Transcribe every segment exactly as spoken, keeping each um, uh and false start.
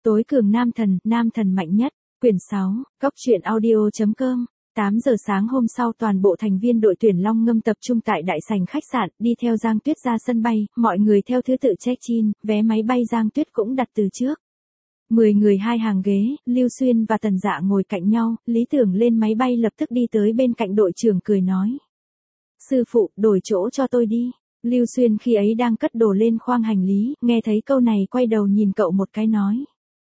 Tối cường nam thần, nam thần mạnh nhất, quyển sáu, cóc truyện audio chấm com. tám giờ sáng hôm sau toàn bộ thành viên đội tuyển Long Ngâm tập trung tại đại sảnh khách sạn, đi theo Giang Tuyết ra sân bay, mọi người theo thứ tự check-in, vé máy bay Giang Tuyết cũng đặt từ trước. Mười người hai hàng ghế, Lưu Xuyên và Tần Dạ ngồi cạnh nhau, Lý Tưởng lên máy bay lập tức đi tới bên cạnh đội trưởng cười nói. Sư phụ, đổi chỗ cho tôi đi. Lưu Xuyên khi ấy đang cất đồ lên khoang hành lý, nghe thấy câu này quay đầu nhìn cậu một cái nói.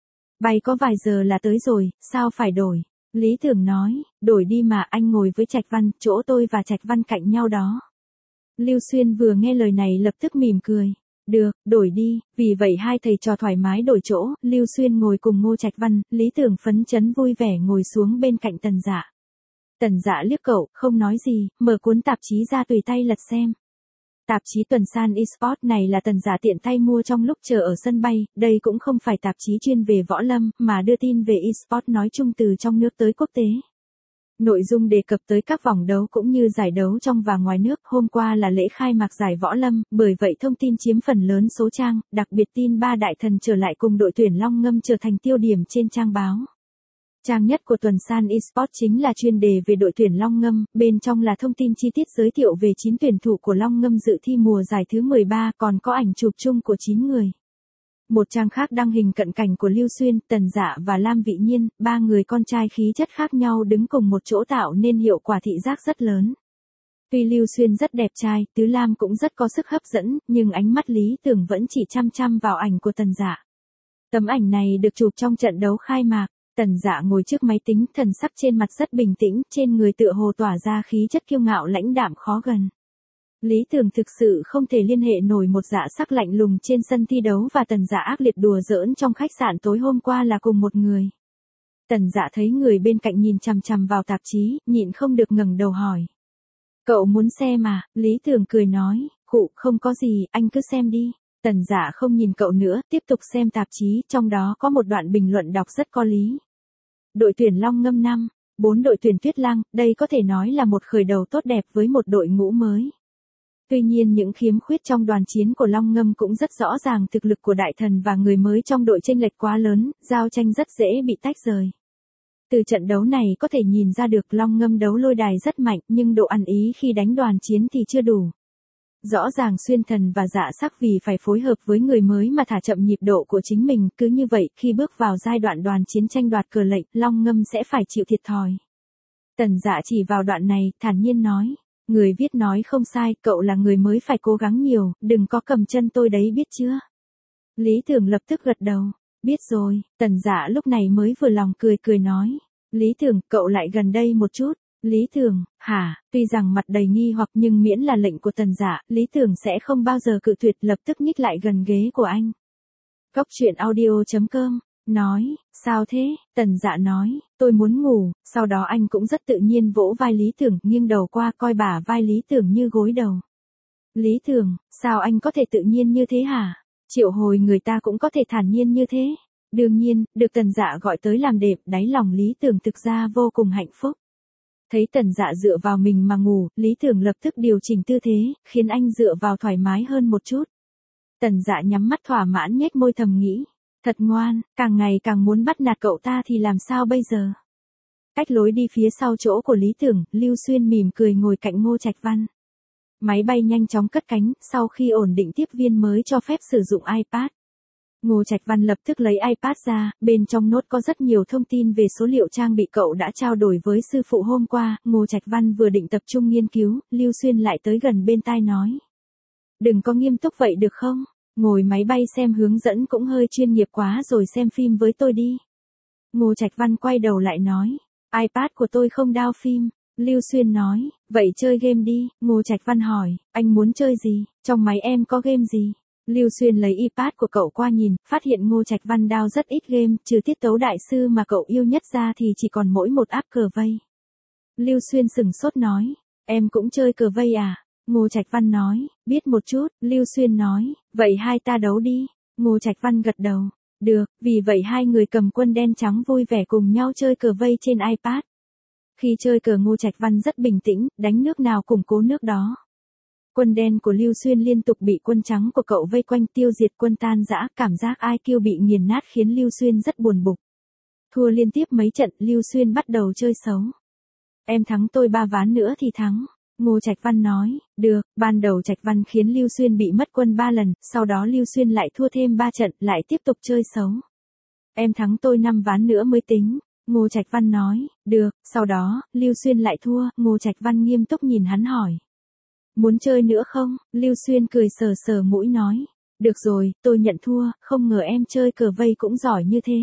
Bay có vài giờ là tới rồi, sao phải đổi? Lý Tưởng nói, đổi đi mà, anh ngồi với Trạch Văn, chỗ tôi và Trạch Văn cạnh nhau đó. Lưu Xuyên vừa nghe lời này lập tức mỉm cười. Được, đổi đi, vì vậy hai thầy trò thoải mái đổi chỗ, Lưu Xuyên ngồi cùng Ngô Trạch Văn, Lý Tưởng phấn chấn vui vẻ ngồi xuống bên cạnh Tần Dạ. Tần Dạ liếc cậu, không nói gì, mở cuốn tạp chí ra tùy tay lật xem. Tạp chí tuần san eSports này là Tần Dạ tiện tay mua trong lúc chờ ở sân bay, đây cũng không phải tạp chí chuyên về võ lâm, mà đưa tin về eSports nói chung từ trong nước tới quốc tế. Nội dung đề cập tới các vòng đấu cũng như giải đấu trong và ngoài nước, hôm qua là lễ khai mạc giải võ lâm, bởi vậy thông tin chiếm phần lớn số trang, đặc biệt tin ba đại thần trở lại cùng đội tuyển Long Ngâm trở thành tiêu điểm trên trang báo. Trang nhất của tuần san eSports chính là chuyên đề về đội tuyển Long Ngâm, bên trong là thông tin chi tiết giới thiệu về chín tuyển thủ của Long Ngâm dự thi mùa giải thứ mười ba, còn có ảnh chụp chung của chín người. Một trang khác đăng hình cận cảnh của Lưu Xuyên, Tần Dạ và Lam Vị Nhiên, ba người con trai khí chất khác nhau đứng cùng một chỗ tạo nên hiệu quả thị giác rất lớn. Tuy Lưu Xuyên rất đẹp trai, Tứ Lam cũng rất có sức hấp dẫn, nhưng ánh mắt Lý Tưởng vẫn chỉ chăm chăm vào ảnh của Tần Dạ. Tấm ảnh này được chụp trong trận đấu khai mạc. Tần Dạ ngồi trước máy tính, thần sắc trên mặt rất bình tĩnh, trên người tựa hồ tỏa ra khí chất kiêu ngạo lãnh đạm khó gần. Lý Tưởng thực sự không thể liên hệ nổi một dạ sắc lạnh lùng trên sân thi đấu và Tần Dạ ác liệt đùa giỡn trong khách sạn tối hôm qua là cùng một người. Tần Dạ thấy người bên cạnh nhìn chằm chằm vào tạp chí, nhịn không được ngẩng đầu hỏi. Cậu muốn xem à? Lý Tưởng cười nói, khụ, không có gì, anh cứ xem đi. Tần Dạ không nhìn cậu nữa, tiếp tục xem tạp chí, trong đó có một đoạn bình luận đọc rất có lý. Đội tuyển Long Ngâm năm, bốn đội tuyển Tuyết Lang, đây có thể nói là một khởi đầu tốt đẹp với một đội ngũ mới. Tuy nhiên những khiếm khuyết trong đoàn chiến của Long Ngâm cũng rất rõ ràng, thực lực của đại thần và người mới trong đội chênh lệch quá lớn, giao tranh rất dễ bị tách rời. Từ trận đấu này có thể nhìn ra được Long Ngâm đấu lôi đài rất mạnh, nhưng độ ăn ý khi đánh đoàn chiến thì chưa đủ. Rõ ràng Xuyên Thần và Dạ Sắc vì phải phối hợp với người mới mà thả chậm nhịp độ của chính mình, cứ như vậy, khi bước vào giai đoạn đoàn chiến tranh đoạt cờ lệnh, Long Ngâm sẽ phải chịu thiệt thòi. Tần Dạ chỉ vào đoạn này, thản nhiên nói, người viết nói không sai, cậu là người mới phải cố gắng nhiều, đừng có cầm chân tôi đấy biết chưa? Lý Tưởng lập tức gật đầu, biết rồi. Tần Dạ lúc này mới vừa lòng cười cười nói, Lý Tưởng, cậu lại gần đây một chút. Lý Tưởng, hả? Tuy rằng mặt đầy nghi hoặc nhưng miễn là lệnh của Tần Dạ, Lý Tưởng sẽ không bao giờ cự tuyệt, lập tức nhích lại gần ghế của anh. Cóc truyện audio chấm com, nói, sao thế? Tần Dạ nói, tôi muốn ngủ, sau đó anh cũng rất tự nhiên vỗ vai Lý Tưởng, nghiêng đầu qua coi bả vai Lý Tưởng như gối đầu. Lý Tưởng, sao anh có thể tự nhiên như thế hả? Triệu hồi người ta cũng có thể thản nhiên như thế. Đương nhiên, được Tần Dạ gọi tới làm đệm, đáy lòng Lý Tưởng thực ra vô cùng hạnh phúc. Thấy Tần Dạ dựa vào mình mà ngủ, Lý Tưởng lập tức điều chỉnh tư thế, khiến anh dựa vào thoải mái hơn một chút. Tần Dạ nhắm mắt thỏa mãn nhếch môi thầm nghĩ, thật ngoan, càng ngày càng muốn bắt nạt cậu ta thì làm sao bây giờ? Cách lối đi phía sau chỗ của Lý Tưởng, Lưu Xuyên mỉm cười ngồi cạnh Ngô Trạch Văn. Máy bay nhanh chóng cất cánh, sau khi ổn định tiếp viên mới cho phép sử dụng iPad. Ngô Trạch Văn lập tức lấy iPad ra, bên trong nốt có rất nhiều thông tin về số liệu trang bị cậu đã trao đổi với sư phụ hôm qua. Ngô Trạch Văn vừa định tập trung nghiên cứu, Lưu Xuyên lại tới gần bên tai nói. Đừng có nghiêm túc vậy được không? Ngồi máy bay xem hướng dẫn cũng hơi chuyên nghiệp quá rồi, xem phim với tôi đi. Ngô Trạch Văn quay đầu lại nói, iPad của tôi không đao phim. Lưu Xuyên nói, vậy chơi game đi. Ngô Trạch Văn hỏi, anh muốn chơi gì? Trong máy em có game gì? Lưu Xuyên lấy iPad của cậu qua nhìn, phát hiện Ngô Trạch Văn đao rất ít game, trừ tiết tấu đại sư mà cậu yêu nhất ra thì chỉ còn mỗi một app cờ vây. Lưu Xuyên sừng sốt nói, em cũng chơi cờ vây à? Ngô Trạch Văn nói, biết một chút. Lưu Xuyên nói, vậy hai ta đấu đi. Ngô Trạch Văn gật đầu, được, vì vậy hai người cầm quân đen trắng vui vẻ cùng nhau chơi cờ vây trên iPad. Khi chơi cờ Ngô Trạch Văn rất bình tĩnh, đánh nước nào củng cố nước đó. Quân đen của Lưu Xuyên liên tục bị quân trắng của cậu vây quanh tiêu diệt, quân tan rã, cảm giác i kiu bị nghiền nát khiến Lưu Xuyên rất buồn bực. Thua liên tiếp mấy trận, Lưu Xuyên bắt đầu chơi xấu. Em thắng tôi ba ván nữa thì thắng. Ngô Trạch Văn nói, được, ban đầu Trạch Văn khiến Lưu Xuyên bị mất quân ba lần, sau đó Lưu Xuyên lại thua thêm ba trận, lại tiếp tục chơi xấu. Em thắng tôi năm ván nữa mới tính. Ngô Trạch Văn nói, được, sau đó, Lưu Xuyên lại thua, Ngô Trạch Văn nghiêm túc nhìn hắn hỏi. Muốn chơi nữa không? Lưu Xuyên cười sờ sờ mũi nói, được rồi, tôi nhận thua, không ngờ em chơi cờ vây cũng giỏi như thế.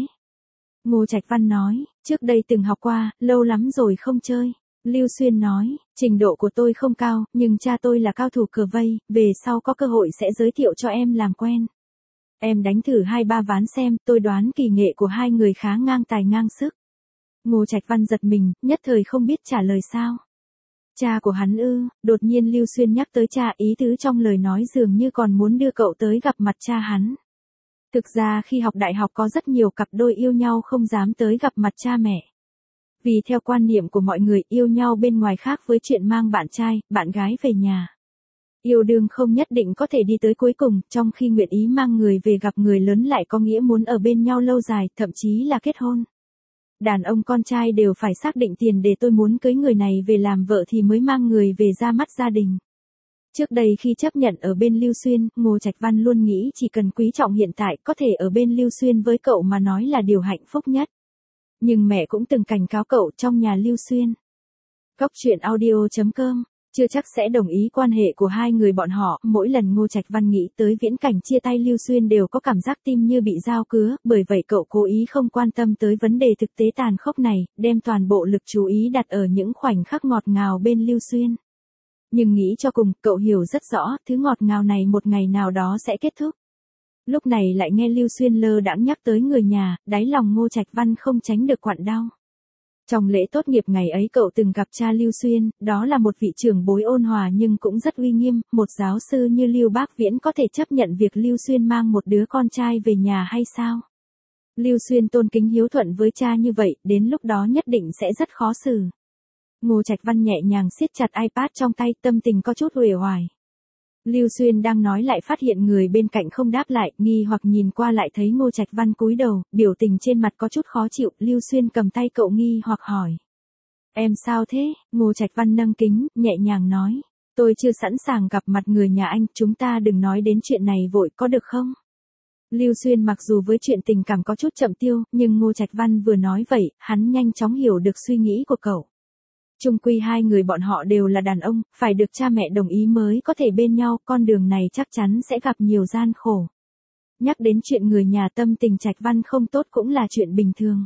Ngô Trạch Văn nói, trước đây từng học qua, lâu lắm rồi không chơi. Lưu Xuyên nói, trình độ của tôi không cao, nhưng cha tôi là cao thủ cờ vây, về sau có cơ hội sẽ giới thiệu cho em làm quen. Em đánh thử hai ba ván xem, tôi đoán kỳ nghệ của hai người khá ngang tài ngang sức. Ngô Trạch Văn giật mình, nhất thời không biết trả lời sao. Cha của hắn ư? Đột nhiên Lưu Xuyên nhắc tới cha, ý tứ trong lời nói dường như còn muốn đưa cậu tới gặp mặt cha hắn. Thực ra khi học đại học có rất nhiều cặp đôi yêu nhau không dám tới gặp mặt cha mẹ. Vì theo quan niệm của mọi người, yêu nhau bên ngoài khác với chuyện mang bạn trai, bạn gái về nhà. Yêu đương không nhất định có thể đi tới cuối cùng, trong khi nguyện ý mang người về gặp người lớn lại có nghĩa muốn ở bên nhau lâu dài, thậm chí là kết hôn. Đàn ông con trai đều phải xác định tiền để tôi muốn cưới người này về làm vợ thì mới mang người về ra mắt gia đình. Trước đây khi chấp nhận ở bên Lưu Xuyên, Ngô Trạch Văn luôn nghĩ chỉ cần quý trọng hiện tại, có thể ở bên Lưu Xuyên với cậu mà nói là điều hạnh phúc nhất. Nhưng mẹ cũng từng cảnh cáo cậu trong nhà Lưu Xuyên. Cóc truyện audio chấm com chưa chắc sẽ đồng ý quan hệ của hai người bọn họ. Mỗi lần Ngô Trạch Văn nghĩ tới viễn cảnh chia tay Lưu Xuyên đều có cảm giác tim như bị dao cứa, bởi vậy cậu cố ý không quan tâm tới vấn đề thực tế tàn khốc này, đem toàn bộ lực chú ý đặt ở những khoảnh khắc ngọt ngào bên Lưu Xuyên. Nhưng nghĩ cho cùng, cậu hiểu rất rõ, thứ ngọt ngào này một ngày nào đó sẽ kết thúc. Lúc này lại nghe Lưu Xuyên lơ đãng nhắc tới người nhà, đáy lòng Ngô Trạch Văn không tránh được quặn đau. Trong lễ tốt nghiệp ngày ấy cậu từng gặp cha Lưu Xuyên, đó là một vị trưởng bối ôn hòa nhưng cũng rất uy nghiêm, một giáo sư như Lưu Bác Viễn có thể chấp nhận việc Lưu Xuyên mang một đứa con trai về nhà hay sao? Lưu Xuyên tôn kính hiếu thuận với cha như vậy, đến lúc đó nhất định sẽ rất khó xử. Ngô Trạch Văn nhẹ nhàng siết chặt iPad trong tay, tâm tình có chút uể oải. Lưu Xuyên đang nói lại phát hiện người bên cạnh không đáp lại, nghi hoặc nhìn qua lại thấy Ngô Trạch Văn cúi đầu, biểu tình trên mặt có chút khó chịu, Lưu Xuyên cầm tay cậu nghi hoặc hỏi. Em sao thế? Ngô Trạch Văn nâng kính, nhẹ nhàng nói. Tôi chưa sẵn sàng gặp mặt người nhà anh, chúng ta đừng nói đến chuyện này vội có được không? Lưu Xuyên mặc dù với chuyện tình cảm có chút chậm tiêu, nhưng Ngô Trạch Văn vừa nói vậy, hắn nhanh chóng hiểu được suy nghĩ của cậu. Chung quy hai người bọn họ đều là đàn ông, phải được cha mẹ đồng ý mới có thể bên nhau, con đường này chắc chắn sẽ gặp nhiều gian khổ. Nhắc đến chuyện người nhà tâm tình Trạch Văn không tốt cũng là chuyện bình thường.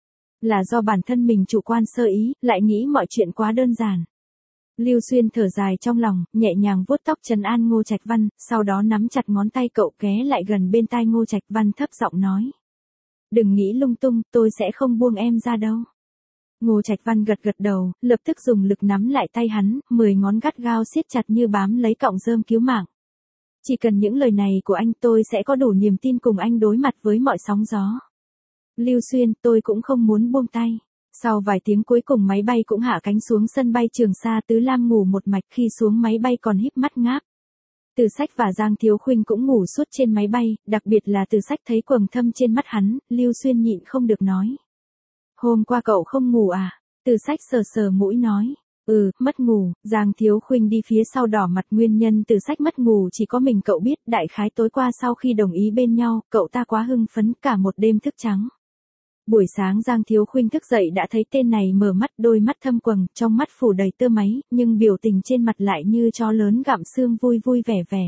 Là do bản thân mình chủ quan sơ ý, lại nghĩ mọi chuyện quá đơn giản. Lưu Xuyên thở dài trong lòng, nhẹ nhàng vuốt tóc trấn an Ngô Trạch Văn, sau đó nắm chặt ngón tay cậu ghé lại gần bên tai Ngô Trạch Văn thấp giọng nói. Đừng nghĩ lung tung, tôi sẽ không buông em ra đâu. Ngô Trạch Văn gật gật đầu, lập tức dùng lực nắm lại tay hắn, mười ngón gắt gao siết chặt như bám lấy cọng rơm cứu mạng. Chỉ cần những lời này của anh tôi sẽ có đủ niềm tin cùng anh đối mặt với mọi sóng gió. Lưu Xuyên, tôi cũng không muốn buông tay. Sau vài tiếng cuối cùng máy bay cũng hạ cánh xuống sân bay Trường Sa, Tứ Lam ngủ một mạch, khi xuống máy bay còn híp mắt ngáp. Từ Sách và Giang Thiếu Khuynh cũng ngủ suốt trên máy bay, đặc biệt là Từ Sách thấy quầng thâm trên mắt hắn, Lưu Xuyên nhịn không được nói. Hôm qua cậu không ngủ à? Từ Sách sờ sờ mũi nói. Ừ, mất ngủ. Giang Thiếu Khuynh đi phía sau đỏ mặt, nguyên nhân Từ Sách mất ngủ chỉ có mình cậu biết, đại khái tối qua sau khi đồng ý bên nhau, cậu ta quá hưng phấn cả một đêm thức trắng. Buổi sáng Giang Thiếu Khuynh thức dậy đã thấy tên này mở mắt, đôi mắt thâm quầng, trong mắt phủ đầy tơ máy, nhưng biểu tình trên mặt lại như chó lớn gặm xương vui vui vẻ vẻ.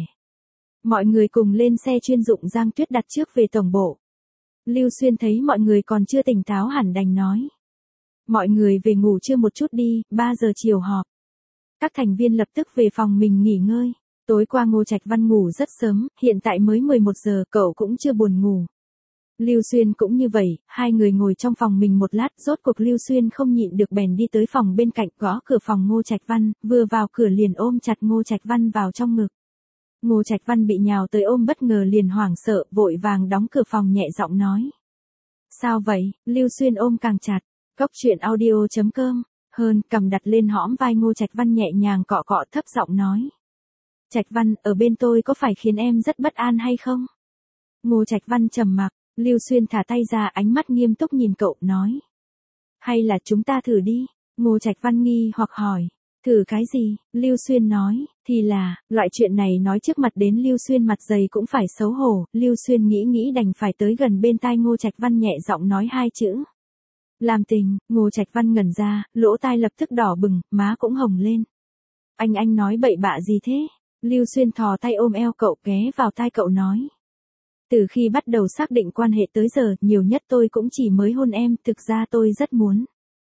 Mọi người cùng lên xe chuyên dụng Giang Tuyết đặt trước về tổng bộ. Lưu Xuyên thấy mọi người còn chưa tỉnh táo hẳn đành nói. Mọi người về ngủ trưa một chút đi, ba giờ chiều họp. Các thành viên lập tức về phòng mình nghỉ ngơi. Tối qua Ngô Trạch Văn ngủ rất sớm, hiện tại mới mười một giờ, cậu cũng chưa buồn ngủ. Lưu Xuyên cũng như vậy, hai người ngồi trong phòng mình một lát, rốt cuộc Lưu Xuyên không nhịn được bèn đi tới phòng bên cạnh, gõ cửa phòng Ngô Trạch Văn, vừa vào cửa liền ôm chặt Ngô Trạch Văn vào trong ngực. Ngô Trạch Văn bị nhào tới ôm bất ngờ liền hoảng sợ, vội vàng đóng cửa phòng nhẹ giọng nói. Sao vậy? Lưu Xuyên ôm càng chặt. Cóc truyện audio chấm com, hơn, cầm đặt lên hõm vai Ngô Trạch Văn nhẹ nhàng cọ cọ thấp giọng nói. Trạch Văn, ở bên tôi có phải khiến em rất bất an hay không? Ngô Trạch Văn trầm mặc, Lưu Xuyên thả tay ra, ánh mắt nghiêm túc nhìn cậu, nói. Hay là chúng ta thử đi? Ngô Trạch Văn nghi hoặc hỏi. Thử cái gì? Lưu Xuyên nói, thì là, loại chuyện này nói trước mặt đến Lưu Xuyên mặt dày cũng phải xấu hổ, Lưu Xuyên nghĩ nghĩ đành phải tới gần bên tai Ngô Trạch Văn nhẹ giọng nói hai chữ. Làm tình. Ngô Trạch Văn ngẩn ra, lỗ tai lập tức đỏ bừng, má cũng hồng lên. Anh anh nói bậy bạ gì thế? Lưu Xuyên thò tay ôm eo cậu, ghé vào tai cậu nói. Từ khi bắt đầu xác định quan hệ tới giờ, nhiều nhất tôi cũng chỉ mới hôn em, thực ra tôi rất muốn.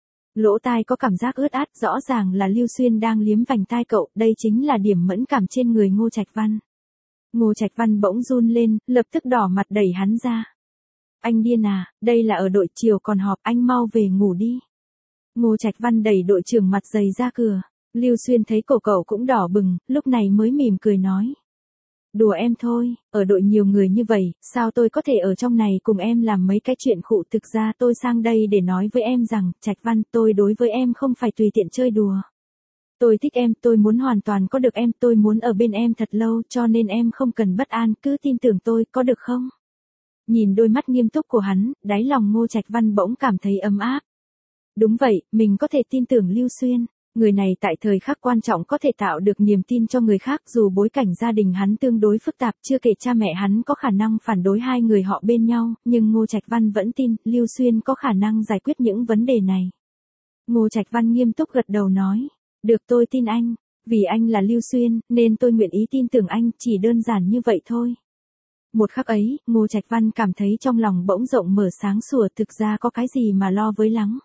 Lỗ tai có cảm giác ướt át, rõ ràng là Lưu Xuyên đang liếm vành tai cậu, đây chính là điểm mẫn cảm trên người Ngô Trạch Văn. Ngô Trạch Văn bỗng run lên, lập tức đỏ mặt đẩy hắn ra. Anh điên à, đây là ở đội chiều còn họp, anh mau về ngủ đi. Ngô Trạch Văn đẩy đội trưởng mặt dày ra cửa. Lưu Xuyên thấy cổ cậu cũng đỏ bừng, lúc này mới mỉm cười nói. Đùa em thôi, ở đội nhiều người như vậy, sao tôi có thể ở trong này cùng em làm mấy cái chuyện khụ, thực ra tôi sang đây để nói với em rằng, Trạch Văn, tôi đối với em không phải tùy tiện chơi đùa. Tôi thích em, tôi muốn hoàn toàn có được em, tôi muốn ở bên em thật lâu, cho nên em không cần bất an, cứ tin tưởng tôi, có được không? Nhìn đôi mắt nghiêm túc của hắn, đáy lòng Ngô Trạch Văn bỗng cảm thấy ấm áp. Đúng vậy, mình có thể tin tưởng Lưu Xuyên. Người này tại thời khắc quan trọng có thể tạo được niềm tin cho người khác, dù bối cảnh gia đình hắn tương đối phức tạp, chưa kể cha mẹ hắn có khả năng phản đối hai người họ bên nhau, nhưng Ngô Trạch Văn vẫn tin Lưu Xuyên có khả năng giải quyết những vấn đề này. Ngô Trạch Văn nghiêm túc gật đầu nói, được, tôi tin anh, vì anh là Lưu Xuyên, nên tôi nguyện ý tin tưởng anh, chỉ đơn giản như vậy thôi. Một khắc ấy, Ngô Trạch Văn cảm thấy trong lòng bỗng rộng mở sáng sủa, thực ra có cái gì mà lo với lắng.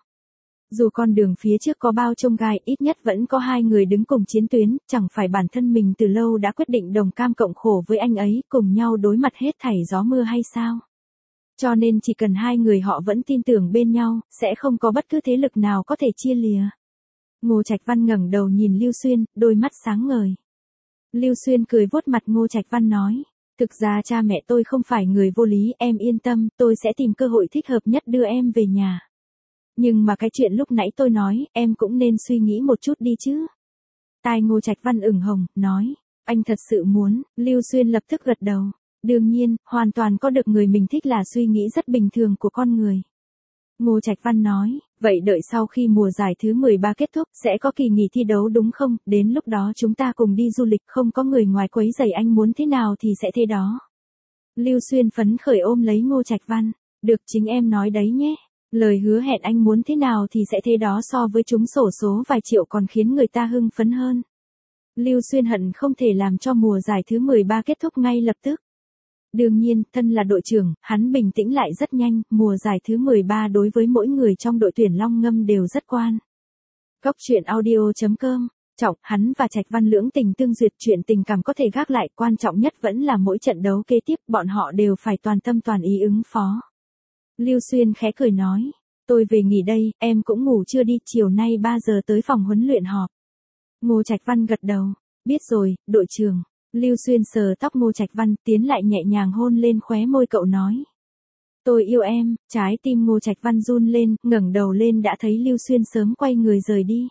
Dù con đường phía trước có bao chông gai, ít nhất vẫn có hai người đứng cùng chiến tuyến, chẳng phải bản thân mình từ lâu đã quyết định đồng cam cộng khổ với anh ấy, cùng nhau đối mặt hết thảy gió mưa hay sao? Cho nên chỉ cần hai người họ vẫn tin tưởng bên nhau, sẽ không có bất cứ thế lực nào có thể chia lìa. Ngô Trạch Văn ngẩng đầu nhìn Lưu Xuyên, đôi mắt sáng ngời. Lưu Xuyên cười vuốt mặt Ngô Trạch Văn nói, thực ra cha mẹ tôi không phải người vô lý, em yên tâm, tôi sẽ tìm cơ hội thích hợp nhất đưa em về nhà. Nhưng mà cái chuyện lúc nãy tôi nói, em cũng nên suy nghĩ một chút đi chứ. Tai Ngô Trạch Văn ửng hồng, nói, anh thật sự muốn, Lưu Xuyên lập tức gật đầu. Đương nhiên, hoàn toàn có được người mình thích là suy nghĩ rất bình thường của con người. Ngô Trạch Văn nói, vậy đợi sau khi mùa giải thứ mười ba kết thúc, sẽ có kỳ nghỉ thi đấu đúng không, đến lúc đó chúng ta cùng đi du lịch, không có người ngoài quấy rầy, anh muốn thế nào thì sẽ thế đó. Lưu Xuyên phấn khởi ôm lấy Ngô Trạch Văn, được, chính em nói đấy nhé. Lời hứa hẹn anh muốn thế nào thì sẽ thế đó, so với chúng xổ số vài triệu còn khiến người ta hưng phấn hơn. Lưu Xuyên hận không thể làm cho mùa giải thứ mười ba kết thúc ngay lập tức. Đương nhiên, thân là đội trưởng, hắn bình tĩnh lại rất nhanh, mùa giải thứ mười ba đối với mỗi người trong đội tuyển Long Ngâm đều rất quan. Góc truyện audio chấm com, Trọng, hắn và Trạch Văn lưỡng tình tương duyệt, chuyện tình cảm có thể gác lại, quan trọng nhất vẫn là mỗi trận đấu kế tiếp, bọn họ đều phải toàn tâm toàn ý ứng phó. Lưu Xuyên khẽ cười nói, tôi về nghỉ đây, em cũng ngủ chưa đi, chiều nay ba giờ tới phòng huấn luyện họp. Ngô Trạch Văn gật đầu, biết rồi, đội trưởng. Lưu Xuyên sờ tóc Ngô Trạch Văn, tiến lại nhẹ nhàng hôn lên khóe môi cậu nói. Tôi yêu em, trái tim Ngô Trạch Văn run lên, ngẩng đầu lên đã thấy Lưu Xuyên sớm quay người rời đi.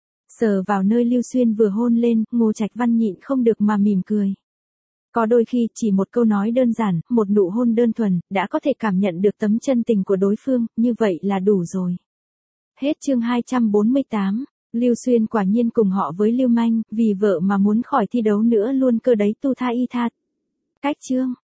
Sờ vào nơi Lưu Xuyên vừa hôn lên, Ngô Trạch Văn nhịn không được mà mỉm cười. Có đôi khi chỉ một câu nói đơn giản, một nụ hôn đơn thuần, đã có thể cảm nhận được tấm chân tình của đối phương, như vậy là đủ rồi. Hết chương hai trăm bốn mươi tám, Lưu Xuyên quả nhiên cùng họ với Lưu Manh, vì vợ mà muốn khỏi thi đấu nữa luôn cơ đấy, tu tha y tha. Cách chương.